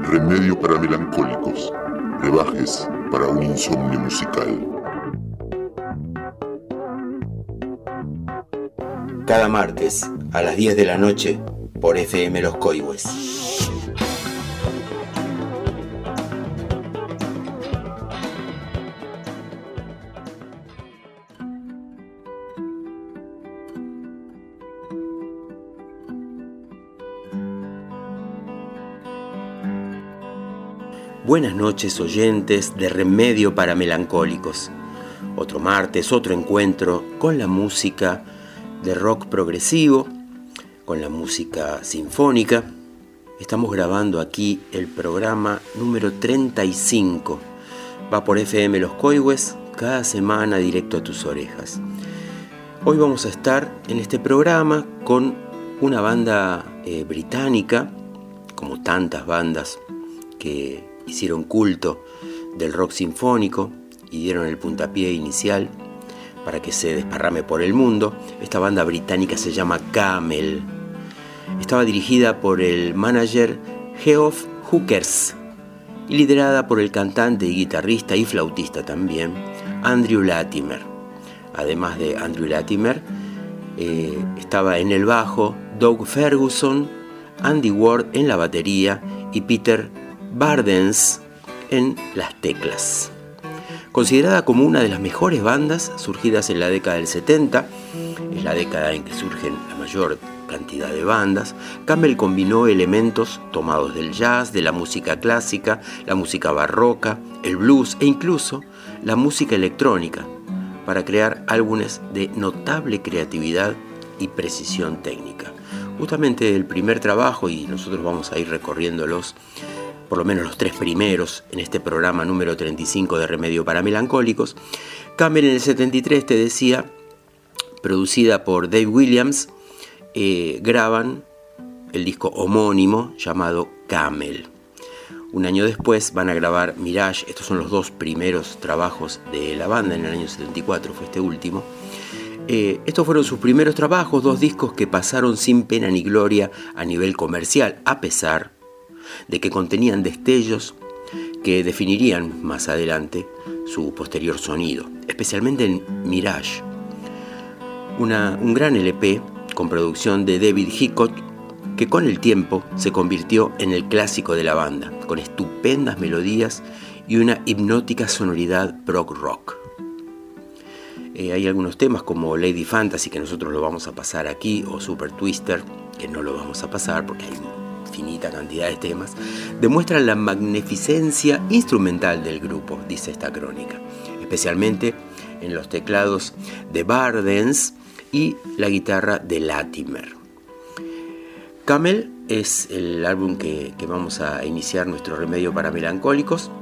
Remedio para melancólicos, brebajes para un insomnio musical. Cada martes a las 10 de la noche por FM Los Coihues. Buenas noches, oyentes de Remedio para Melancólicos. Otro martes, otro encuentro con la música de rock progresivo, con la música sinfónica. Estamos grabando aquí el programa número 35. Va por FM Los Coihues, cada semana directo a tus orejas. Hoy vamos a estar en este programa con una banda británica, como tantas bandas que hicieron culto del rock sinfónico y dieron el puntapié inicial para que se desparrame por el mundo. Esta banda británica se llama Camel. Estaba dirigida por el manager Geoff Hookers y liderada por el cantante y guitarrista y flautista también, Andrew Latimer. Además de Andrew Latimer, estaba en el bajo Doug Ferguson, Andy Ward en la batería y Peter Bardens en las teclas. Considerada como una de las mejores bandas surgidas en la década del 70, es la década en que surgen la mayor cantidad de bandas, Camel combinó elementos tomados del jazz, de la música clásica, la música barroca, el blues e incluso la música electrónica para crear álbumes de notable creatividad y precisión técnica. Justamente el primer trabajo, y nosotros vamos a ir recorriéndolos, por lo menos los tres primeros en este programa número 35 de Remedio para Melancólicos. Camel en el 73, te decía, producida por Dave Williams, graban el disco homónimo llamado Camel. Un año después van a grabar Mirage. Estos son los dos primeros trabajos de la banda. En el año 74 fue este último. Estos fueron sus primeros trabajos, dos discos que pasaron sin pena ni gloria a nivel comercial, a pesar de que contenían destellos que definirían más adelante su posterior sonido, especialmente en Mirage, un gran LP con producción de David Hickok, que con el tiempo se convirtió en el clásico de la banda, con estupendas melodías y una hipnótica sonoridad prog rock. Hay algunos temas como Lady Fantasy, que nosotros lo vamos a pasar aquí, o Super Twister, que no lo vamos a pasar porque hay infinita cantidad de temas, demuestran la magnificencia instrumental del grupo, dice esta crónica, especialmente en los teclados de Bardens y la guitarra de Latimer. Camel es el álbum que vamos a iniciar nuestro Remedio para Melancólicos.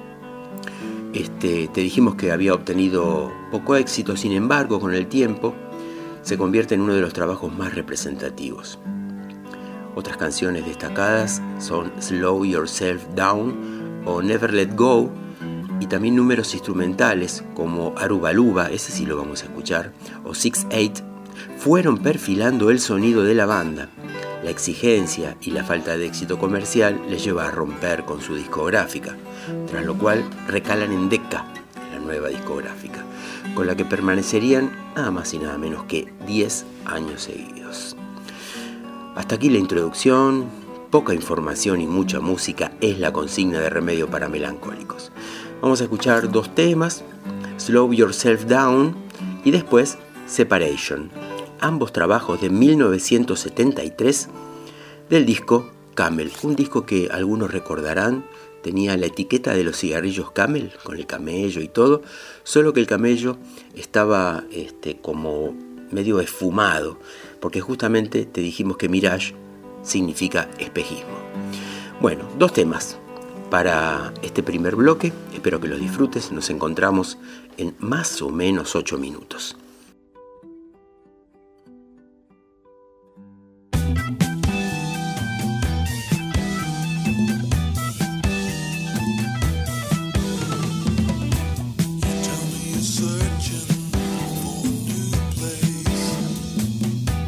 Te dijimos que había obtenido poco éxito, sin embargo, con el tiempo se convierte en uno de los trabajos más representativos. Otras canciones destacadas son Slow Yourself Down o Never Let Go, y también números instrumentales como Arubaluba, ese sí lo vamos a escuchar, o 6-8, fueron perfilando el sonido de la banda. La exigencia y la falta de éxito comercial les lleva a romper con su discográfica, tras lo cual recalan en Decca, la nueva discográfica, con la que permanecerían nada más y nada menos que 10 años seguidos. Hasta aquí la introducción. Poca información y mucha música es la consigna de Remedio para Melancólicos. Vamos a escuchar dos temas, Slow Yourself Down y después Separation, ambos trabajos de 1973 del disco Camel, un disco que algunos recordarán tenía la etiqueta de los cigarrillos Camel, con el camello y todo, solo que el camello estaba como medio esfumado, porque justamente te dijimos que Mirage significa espejismo. Bueno, dos temas para este primer bloque, espero que los disfrutes, nos encontramos en más o menos 8 minutos.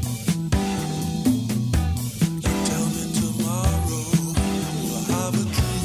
Have a dream.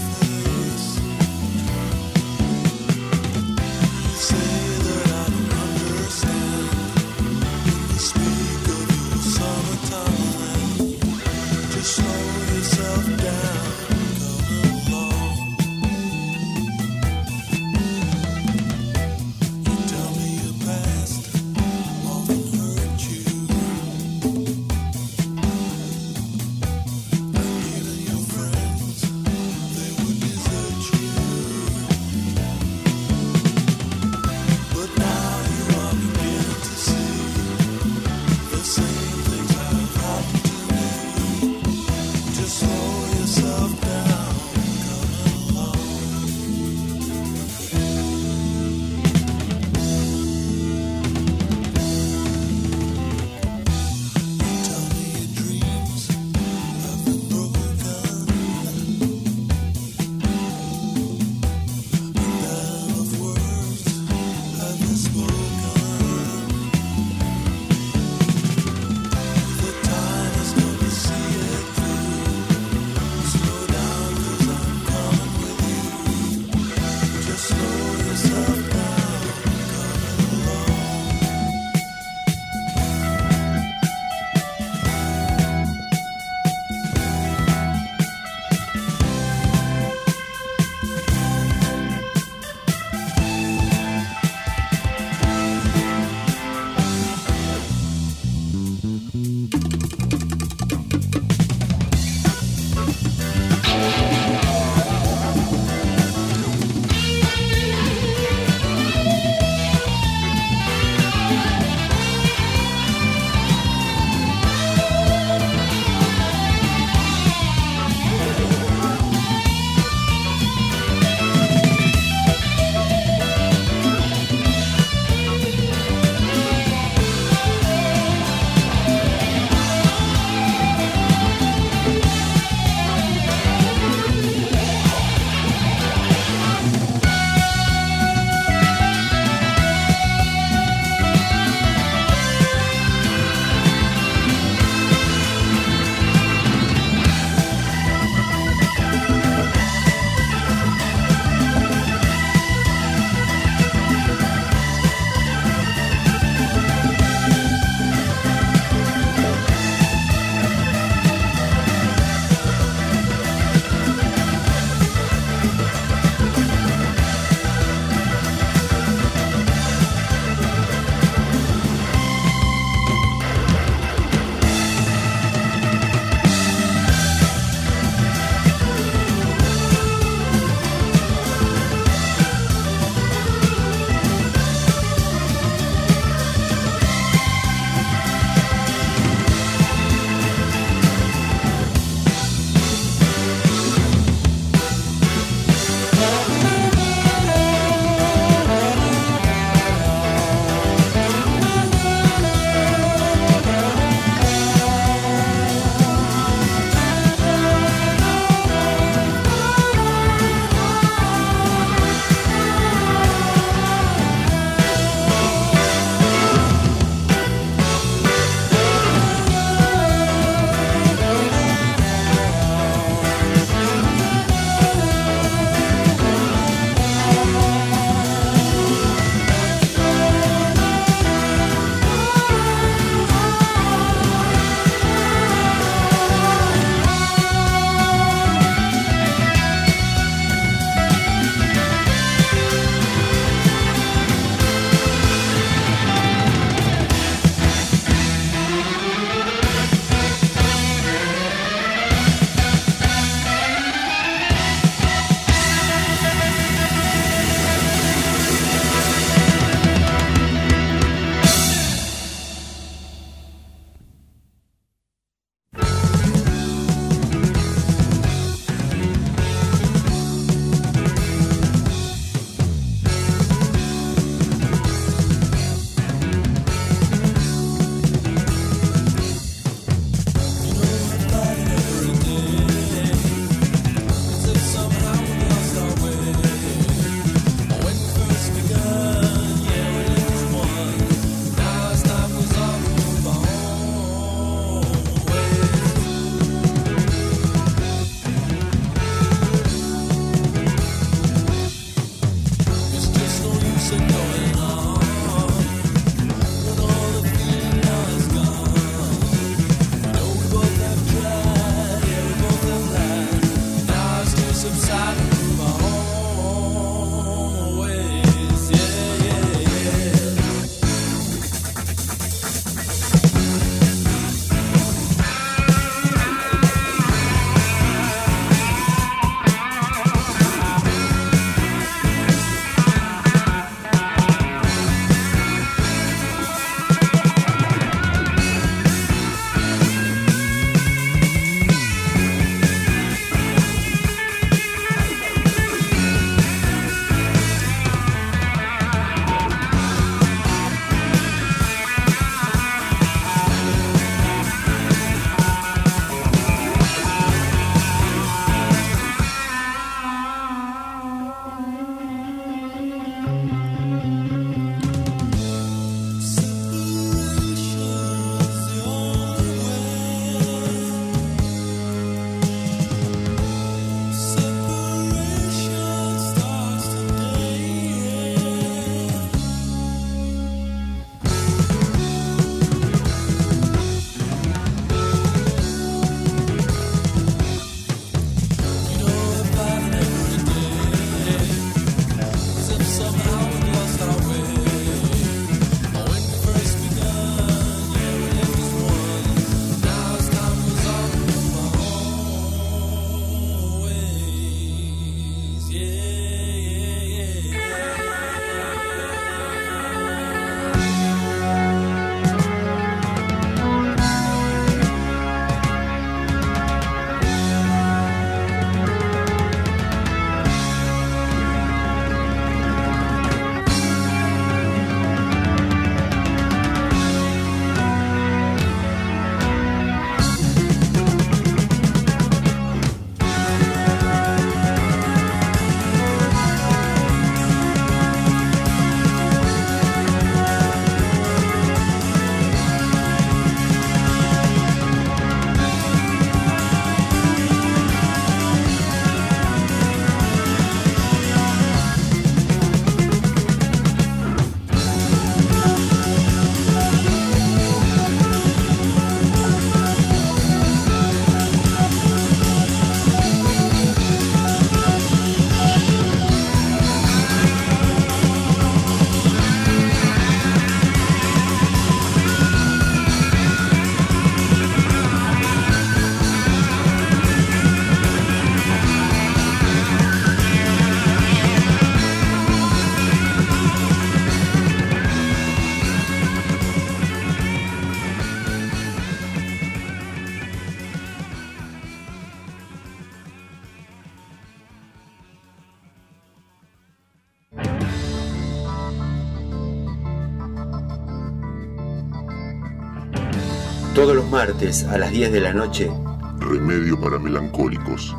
Todos los martes a las 10 de la noche, Remedio para Melancólicos.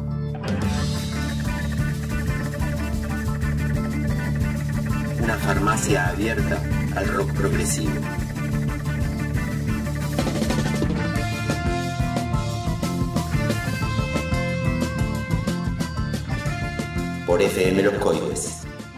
Una farmacia abierta al rock progresivo. Por FM Los Coihues.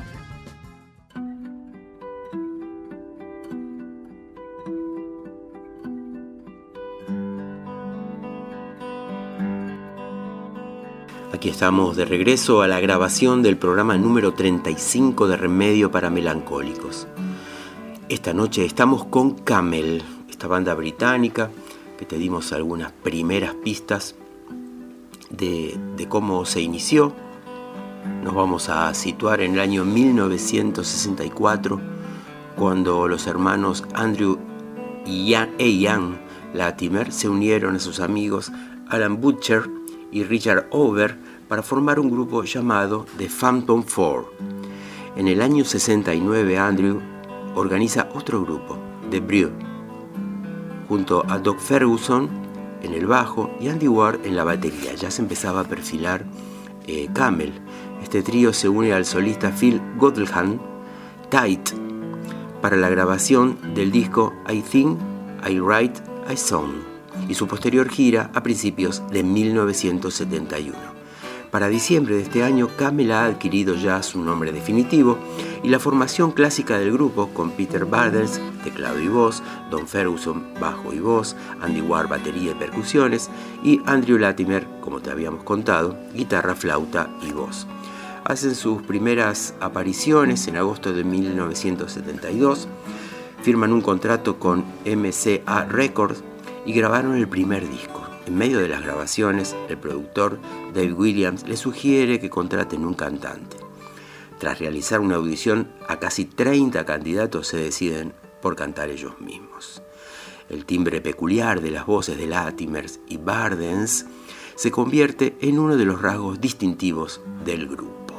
Aquí estamos de regreso a la grabación del programa número 35 de Remedio para Melancólicos. Esta noche estamos con Camel, esta banda británica que te dimos algunas primeras pistas de cómo se inició. Nos vamos a situar en el año 1964, cuando los hermanos Andrew y Ian Latimer se unieron a sus amigos Alan Butcher y Richard Over para formar un grupo llamado The Phantom Four. En el año 69 Andrew organiza otro grupo, The Brew, junto a Doug Ferguson en el bajo y Andy Ward en la batería. Ya se empezaba a perfilar Camel. Este trío se une al solista Phil Godleham Tight para la grabación del disco I Think, I Write, I Song y su posterior gira a principios de 1971. Para diciembre de este año, Camel ha adquirido ya su nombre definitivo y la formación clásica del grupo, con Peter Bardens, teclado y voz, Don Ferguson, bajo y voz, Andy Ward, batería y percusiones, y Andrew Latimer, como te habíamos contado, guitarra, flauta y voz. Hacen sus primeras apariciones en agosto de 1972, firman un contrato con MCA Records y grabaron el primer disco. En medio de las grabaciones, el productor Dave Williams le sugiere que contraten un cantante. Tras realizar una audición a casi 30 candidatos, se deciden por cantar ellos mismos. El timbre peculiar de las voces de Latimer y Bardens se convierte en uno de los rasgos distintivos del grupo.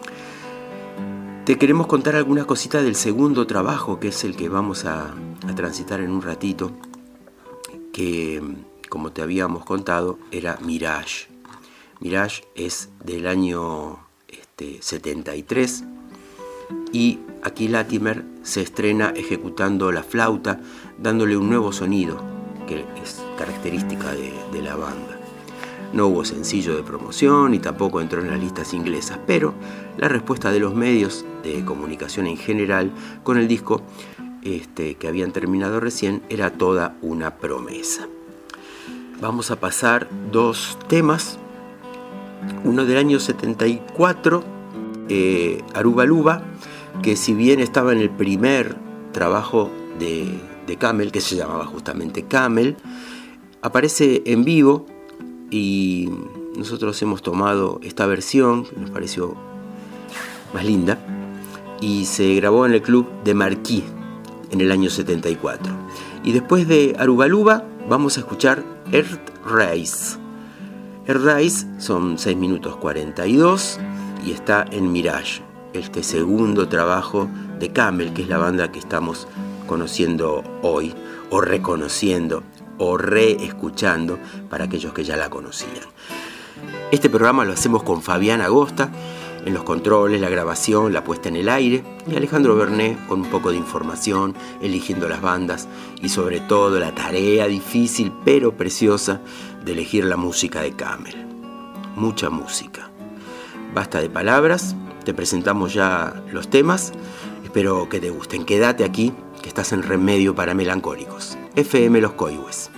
Te queremos contar algunas cositas del segundo trabajo, que es el que vamos a transitar en un ratito, que, como te habíamos contado, era Mirage. Mirage es del año 73 y aquí Latimer se estrena ejecutando la flauta, dándole un nuevo sonido que es característica de la banda. No hubo sencillo de promoción y tampoco entró en las listas inglesas, pero la respuesta de los medios de comunicación en general con el disco que habían terminado recién era toda una promesa. Vamos a pasar dos temas. Uno del año 74, Aruba Luba, que si bien estaba en el primer trabajo de Camel, que se llamaba justamente Camel, aparece en vivo y nosotros hemos tomado esta versión, que nos pareció más linda, y se grabó en el club de Marquis en el año 74. Y después de Aruba Luba vamos a escuchar Earth Rise. Earth Rise son 6 minutos 42 y está en Mirage, este segundo trabajo de Camel, que es la banda que estamos conociendo hoy, o reconociendo, o reescuchando para aquellos que ya la conocían. Este programa lo hacemos con Fabián Agosta en los controles, la grabación, la puesta en el aire, y Alejandro Bernet con un poco de información, eligiendo las bandas y sobre todo la tarea difícil pero preciosa de elegir la música de Camel. Mucha música. Basta de palabras, te presentamos ya los temas, espero que te gusten. Quédate aquí, que estás en Remedio para Melancólicos. FM Los Coihues.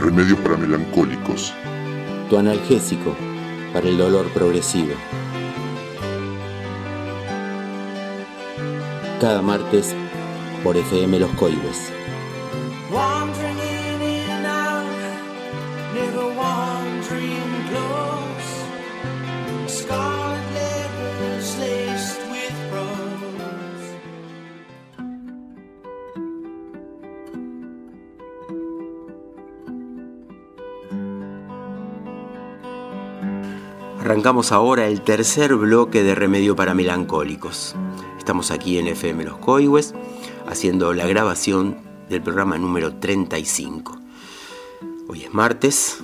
remedio para melancólicos. Tu analgésico para el dolor progresivo. Cada martes por FM Los Coihues. Wandering in and out, never wandering close. Scarlet letters laced with rose. Arrancamos ahora el tercer bloque de Remedio para Melancólicos. Estamos aquí en FM Los Coihues haciendo la grabación del programa número 35. Hoy es martes,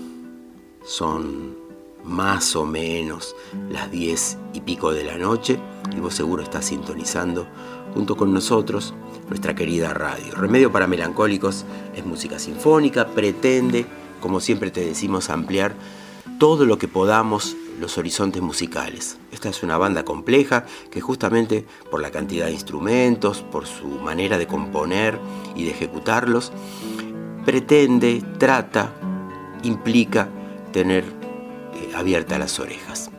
son más o menos las 10 y pico de la noche y vos seguro estás sintonizando junto con nosotros nuestra querida radio. Remedio para Melancólicos es música sinfónica, pretende, como siempre te decimos, ampliar todo lo que podamos los horizontes musicales. Esta es una banda compleja que justamente por la cantidad de instrumentos, por su manera de componer y de ejecutarlos, pretende, trata, implica tener abiertas las orejas.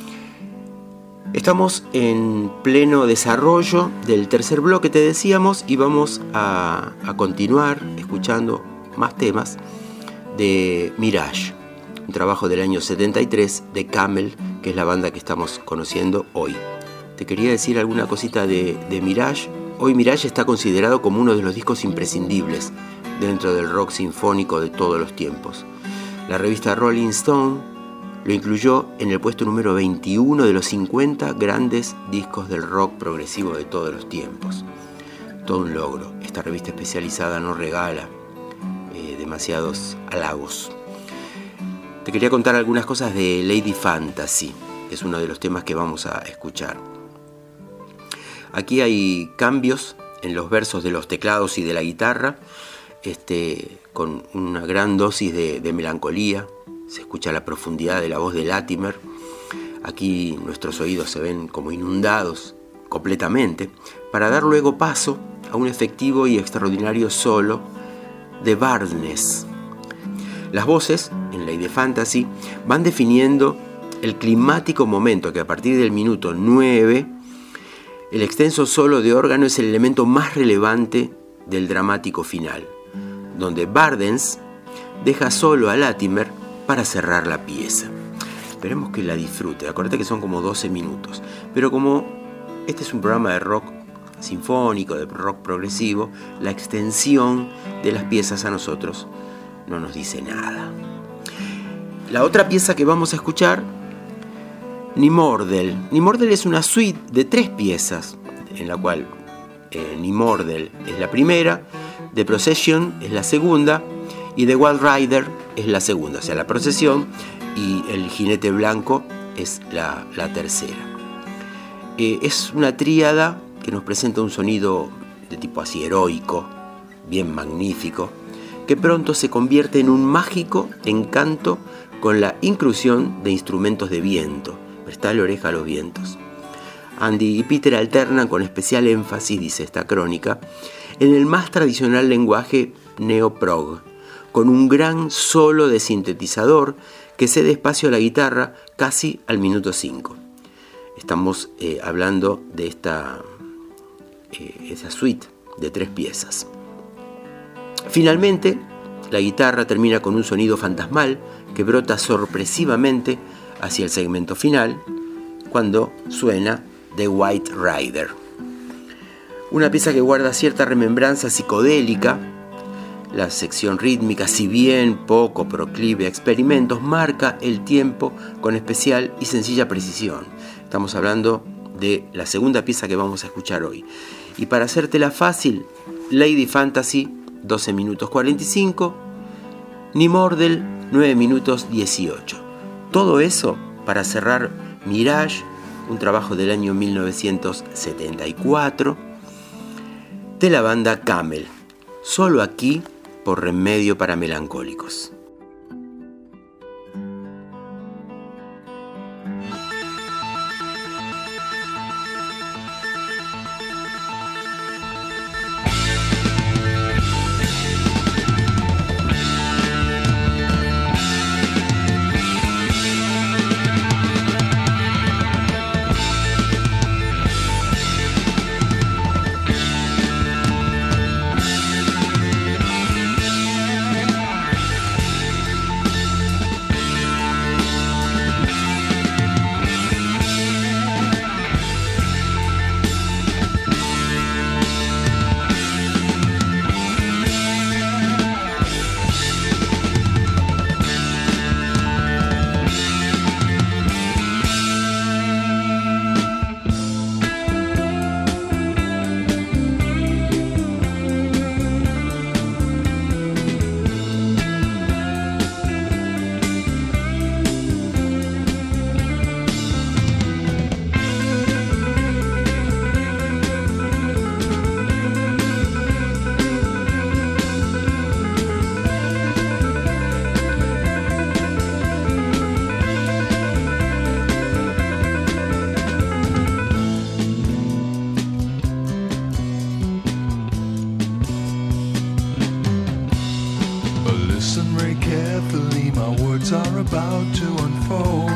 Estamos en pleno desarrollo del tercer bloque, te decíamos, y vamos a continuar escuchando más temas de Mirage, un trabajo del año 73 de Camel, que es la banda que estamos conociendo hoy. Te quería decir alguna cosita de Mirage. Hoy Mirage está considerado como uno de los discos imprescindibles dentro del rock sinfónico de todos los tiempos. La revista Rolling Stone lo incluyó en el puesto número 21 de los 50 grandes discos del rock progresivo de todos los tiempos. Todo un logro. Esta revista especializada no regala demasiados halagos. Te quería contar algunas cosas de Lady Fantasy, que es uno de los temas que vamos a escuchar. Aquí hay cambios en los versos de los teclados y de la guitarra, con una gran dosis de melancolía. Se escucha la profundidad de la voz de Latimer. Aquí nuestros oídos se ven como inundados completamente, para dar luego paso a un efectivo y extraordinario solo de Barnes. Las voces en Lady Fantasy van definiendo el climático momento que a partir del minuto 9 el extenso solo de órgano es el elemento más relevante del dramático final, donde Barnes deja solo a Latimer para cerrar la pieza. Esperemos que la disfrute. Acuérdate que son como 12 minutos, pero como este es un programa de rock sinfónico, de rock progresivo, la extensión de las piezas a nosotros no nos dice nada. La otra pieza que vamos a escuchar, Nimordel. Nimordel es una suite de 3 piezas, en la cual Nimordel es la primera, The Procession es la segunda y The Wild Rider es la segunda. O sea, la procesión y el jinete blanco es la tercera. Es una tríada que nos presenta un sonido de tipo así heroico, bien magnífico, que pronto se convierte en un mágico encanto con la inclusión de instrumentos de viento. Prestale oreja a los vientos. Andy y Peter alternan con especial énfasis, dice esta crónica, en el más tradicional lenguaje neoprog, con un gran solo de sintetizador que cede espacio a la guitarra casi al minuto 5. Estamos hablando de esa suite de 3 piezas. Finalmente, la guitarra termina con un sonido fantasmal que brota sorpresivamente hacia el segmento final, cuando suena The White Rider. Una pieza que guarda cierta remembranza psicodélica. La sección rítmica, si bien poco proclive a experimentos, marca el tiempo con especial y sencilla precisión. Estamos hablando de la segunda pieza que vamos a escuchar hoy. Y para hacértela fácil, Lady Fantasy, 12 minutos 45, Nimordel, 9 minutos 18. Todo eso para cerrar Mirage, un trabajo del año 1974 de la banda Camel. Solo aquí por Remedio para Melancólicos. carefully, my words are about to unfold.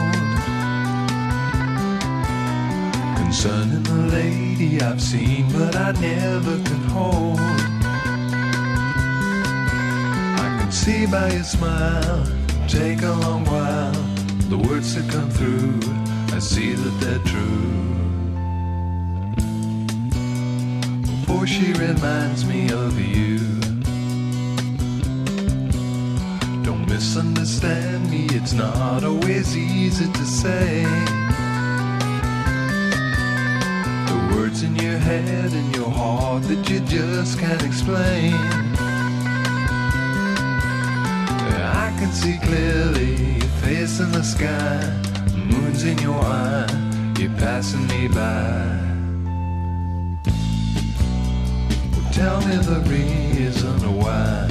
Concerning the lady I've seen, but I never could hold. I can see by your smile, take a long while, the words that come through, I see that they're true. For she reminds me of you. Don't misunderstand me, it's not always easy to say. The words in your head and your heart that you just can't explain. I can see clearly your face in the sky, moon's in your eye, you're passing me by. Tell me the reason why.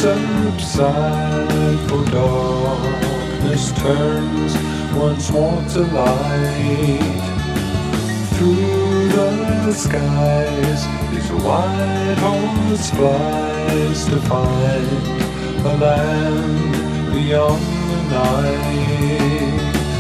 subside, for darkness turns once more to light. Through the skies, this white horse flies to find a land beyond the night.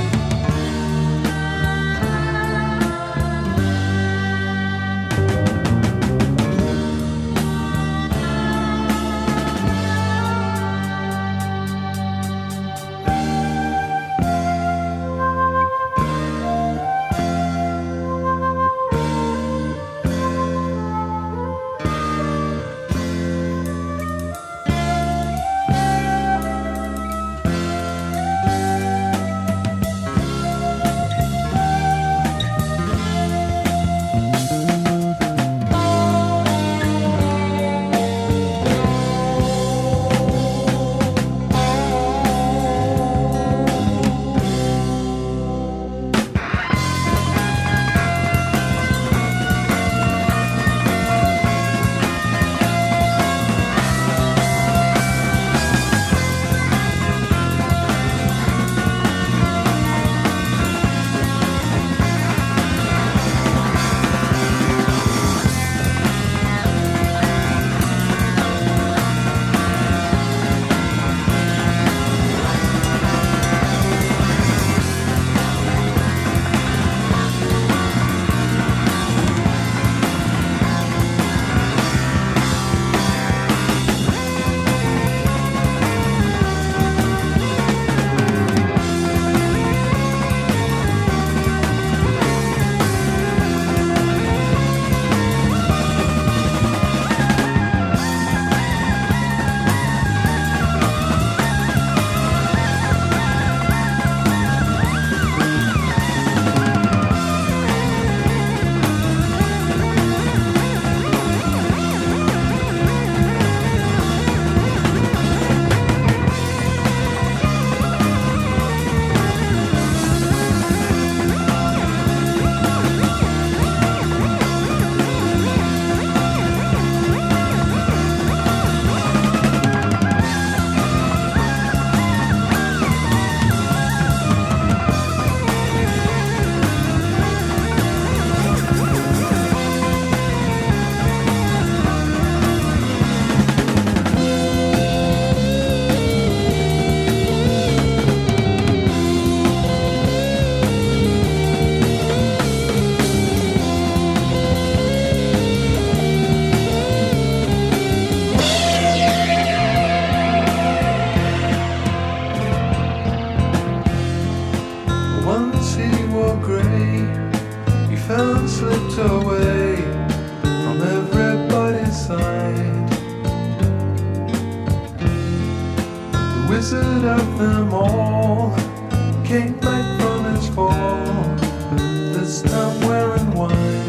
Wizard of them all came back from his fall, this time wearing white.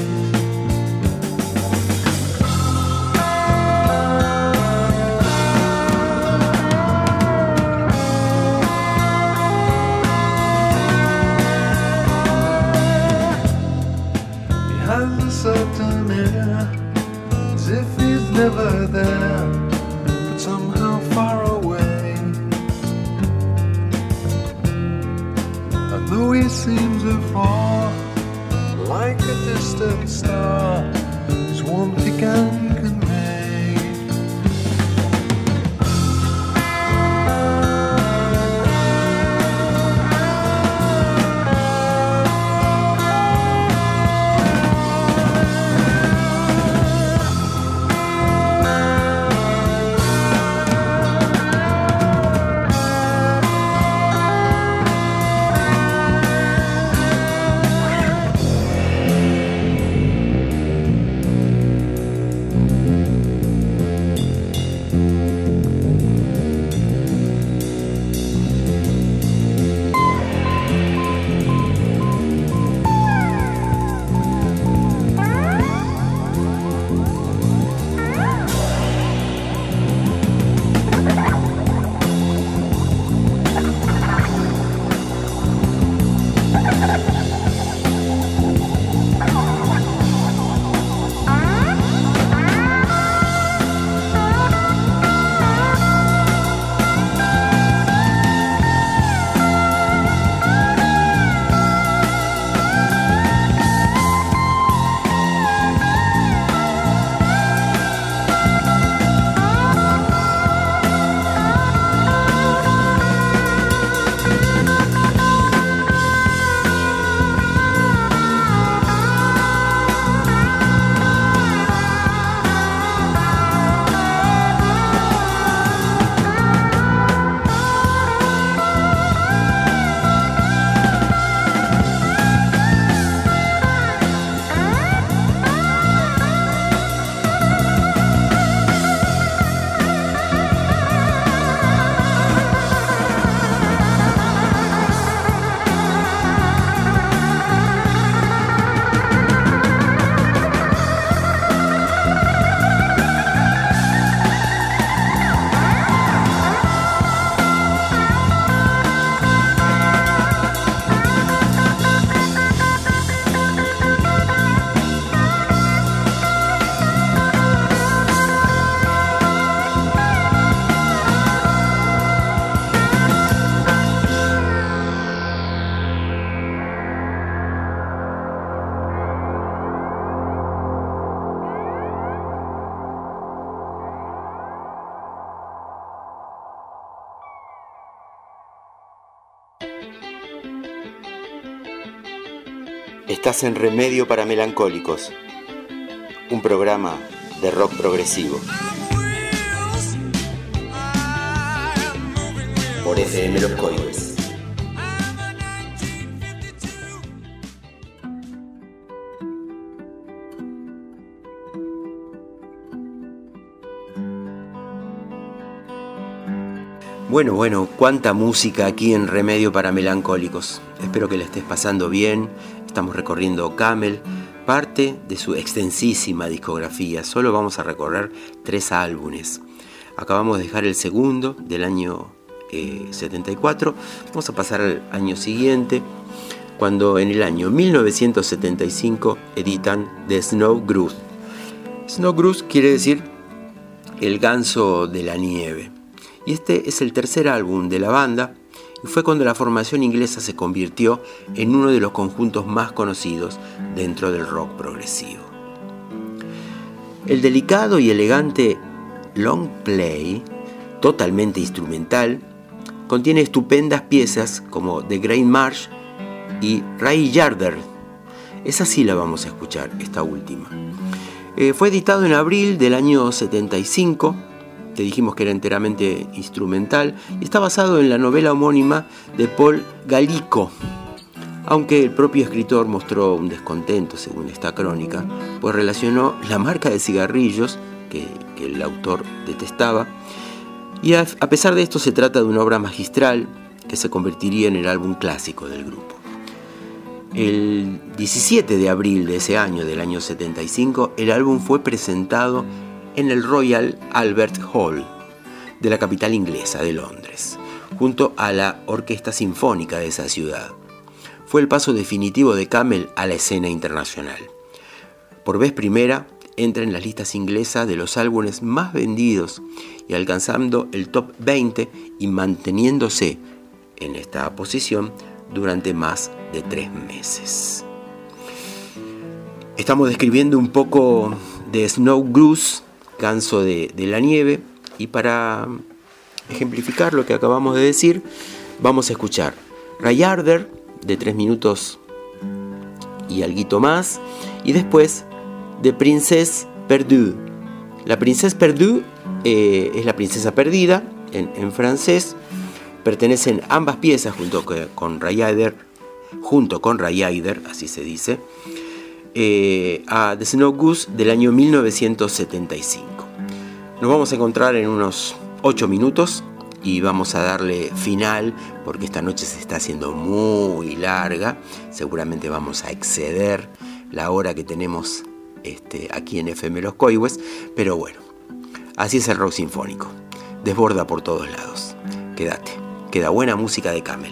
He has a certain air, as if he's never there, but somehow far away. Though he seems afar, like a distant star, his warmth he can convey. Estás en Remedio para Melancólicos, un programa de rock progresivo. Por FM Los Coihues. Bueno, cuánta música aquí en Remedio para Melancólicos. Espero que la estés pasando bien. Estamos recorriendo Camel, parte de su extensísima discografía. Solo vamos a recorrer 3 álbumes. Acabamos de dejar el segundo del año 74. Vamos a pasar al año siguiente, cuando en el año 1975 editan The Snowgrouse. Snowgrouse quiere decir el ganso de la nieve. Y este es el tercer álbum de la banda y fue cuando la formación inglesa se convirtió en uno de los conjuntos más conocidos dentro del rock progresivo. El delicado y elegante Long Play, totalmente instrumental, contiene estupendas piezas como The Great March y Ray Yarder. Esa sí la vamos a escuchar, esta última. Fue editado en abril del año 75. Te dijimos que era enteramente instrumental y está basado en la novela homónima de Paul Gallico, aunque el propio escritor mostró un descontento según esta crónica, pues relacionó la marca de cigarrillos que el autor detestaba, y a pesar de esto se trata de una obra magistral que se convertiría en el álbum clásico del grupo. El 17 de abril de ese año, del año 75, el álbum fue presentado en el Royal Albert Hall de la capital inglesa de Londres, junto a la Orquesta Sinfónica de esa ciudad. Fue el paso definitivo de Camel a la escena internacional. Por vez primera, entra en las listas inglesas de los álbumes más vendidos y alcanzando el top 20 y manteniéndose en esta posición durante más de 3 meses. Estamos describiendo un poco de Snowgrouse, ganso de la nieve, y para ejemplificar lo que acabamos de decir, vamos a escuchar Ray Yarder de 3 minutos y alguito más, y después The Princess Perdue. La Princesse Perdue es la princesa perdida en francés. Pertenecen ambas piezas junto con Ray Yarder, así se dice, a The Snowgrouse del año 1975. Nos vamos a encontrar en unos 8 minutos y vamos a darle final porque esta noche se está haciendo muy larga. Seguramente vamos a exceder la hora que tenemos aquí en FM Los Coihues, pero bueno, así es el rock sinfónico, desborda por todos lados. Quédate, queda buena música de Camel.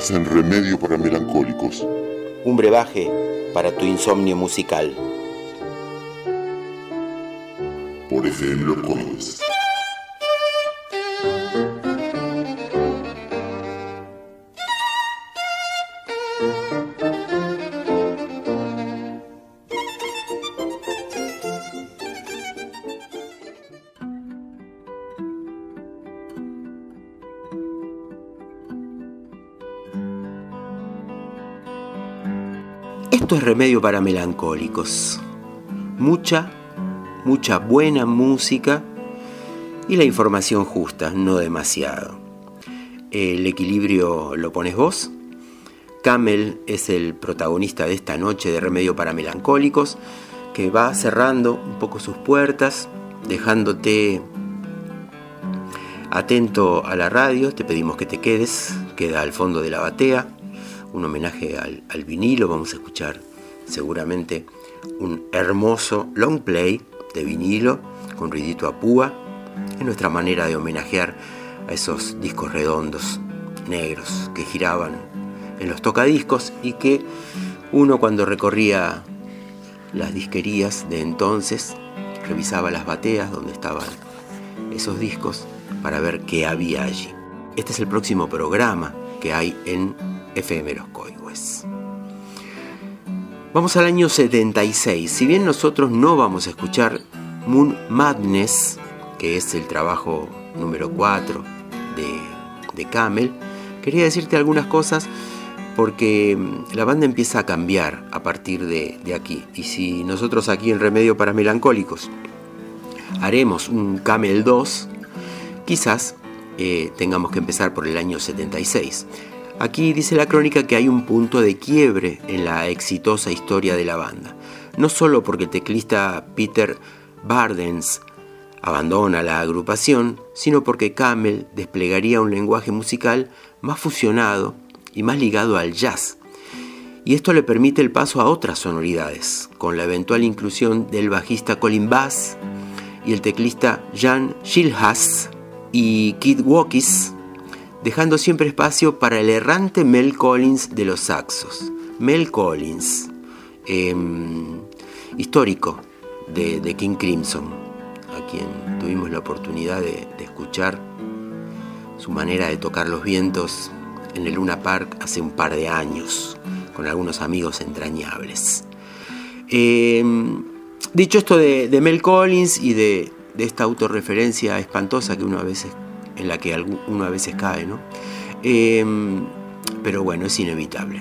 Estás en Remedio para Melancólicos. Un brebaje para tu insomnio musical. Por FM Los Códigos. Esto es Remedio para Melancólicos. Mucha buena música y la información justa, no demasiado. El equilibrio lo pones vos. Camel es el protagonista de esta noche de Remedio para Melancólicos, que va cerrando un poco sus puertas, dejándote atento a la radio. Te pedimos que te quedes, queda al fondo de la batea. Un homenaje al vinilo. Vamos a escuchar seguramente un hermoso long play de vinilo con ruidito a púa. Es nuestra manera de homenajear a esos discos redondos, negros, que giraban en los tocadiscos y que uno, cuando recorría las disquerías de entonces, revisaba las bateas donde estaban esos discos para ver qué había allí. Este es el próximo programa que hay en FM Los Códigos. Vamos al año 76. Si bien nosotros no vamos a escuchar Moon Madness, que es el trabajo número 4 de Camel, quería decirte algunas cosas porque la banda empieza a cambiar a partir de aquí. Y si nosotros aquí en Remedio para Melancólicos haremos un Camel 2, quizás tengamos que empezar por el año 76. Aquí dice la crónica que hay un punto de quiebre en la exitosa historia de la banda. No solo porque el teclista Peter Bardens abandona la agrupación, sino porque Camel desplegaría un lenguaje musical más fusionado y más ligado al jazz. Y esto le permite el paso a otras sonoridades, con la eventual inclusión del bajista Colin Bass y el teclista Jan Schilhaas y Kid Watkins, dejando siempre espacio para el errante Mel Collins de los saxos. Mel Collins, histórico de King Crimson, a quien tuvimos la oportunidad de escuchar su manera de tocar los vientos en el Luna Park hace un par de años, con algunos amigos entrañables. Dicho esto de Mel Collins y de esta autorreferencia espantosa que uno a veces en la que uno a veces cae, ¿no? Pero bueno, es inevitable.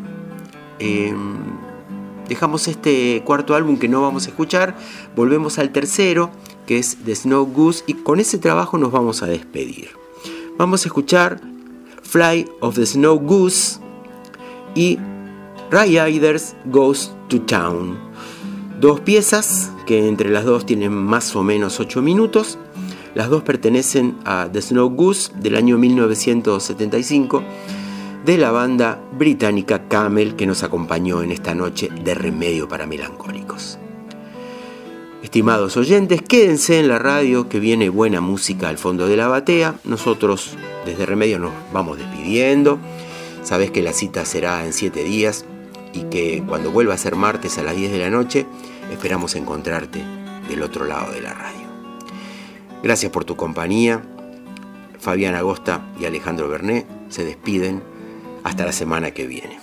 Dejamos este cuarto álbum que no vamos a escuchar, volvemos al tercero, que es The Snow Goose, y con ese trabajo nos vamos a despedir. Vamos a escuchar Fly of the Snow Goose y Ray Ayers Goes to Town. Dos piezas que entre las dos tienen más o menos 8 minutos. Las dos pertenecen a The Snow Goose del año 1975 de la banda británica Camel, que nos acompañó en esta noche de Remedio para Melancólicos. Estimados oyentes, quédense en la radio, que viene buena música al fondo de la batea. Nosotros desde Remedio nos vamos despidiendo. Sabés que la cita será en 7 días y que cuando vuelva a ser martes a las 10 de la noche esperamos encontrarte del otro lado de la radio. Gracias por tu compañía. Fabián Agosta y Alejandro Bernet se despiden. Hasta la semana que viene.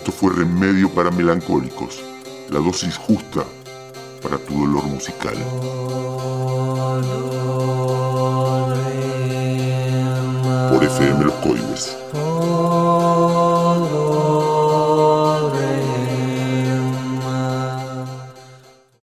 Esto fue Remedio para Melancólicos, la dosis justa para tu dolor musical. Por FM Los Coibes.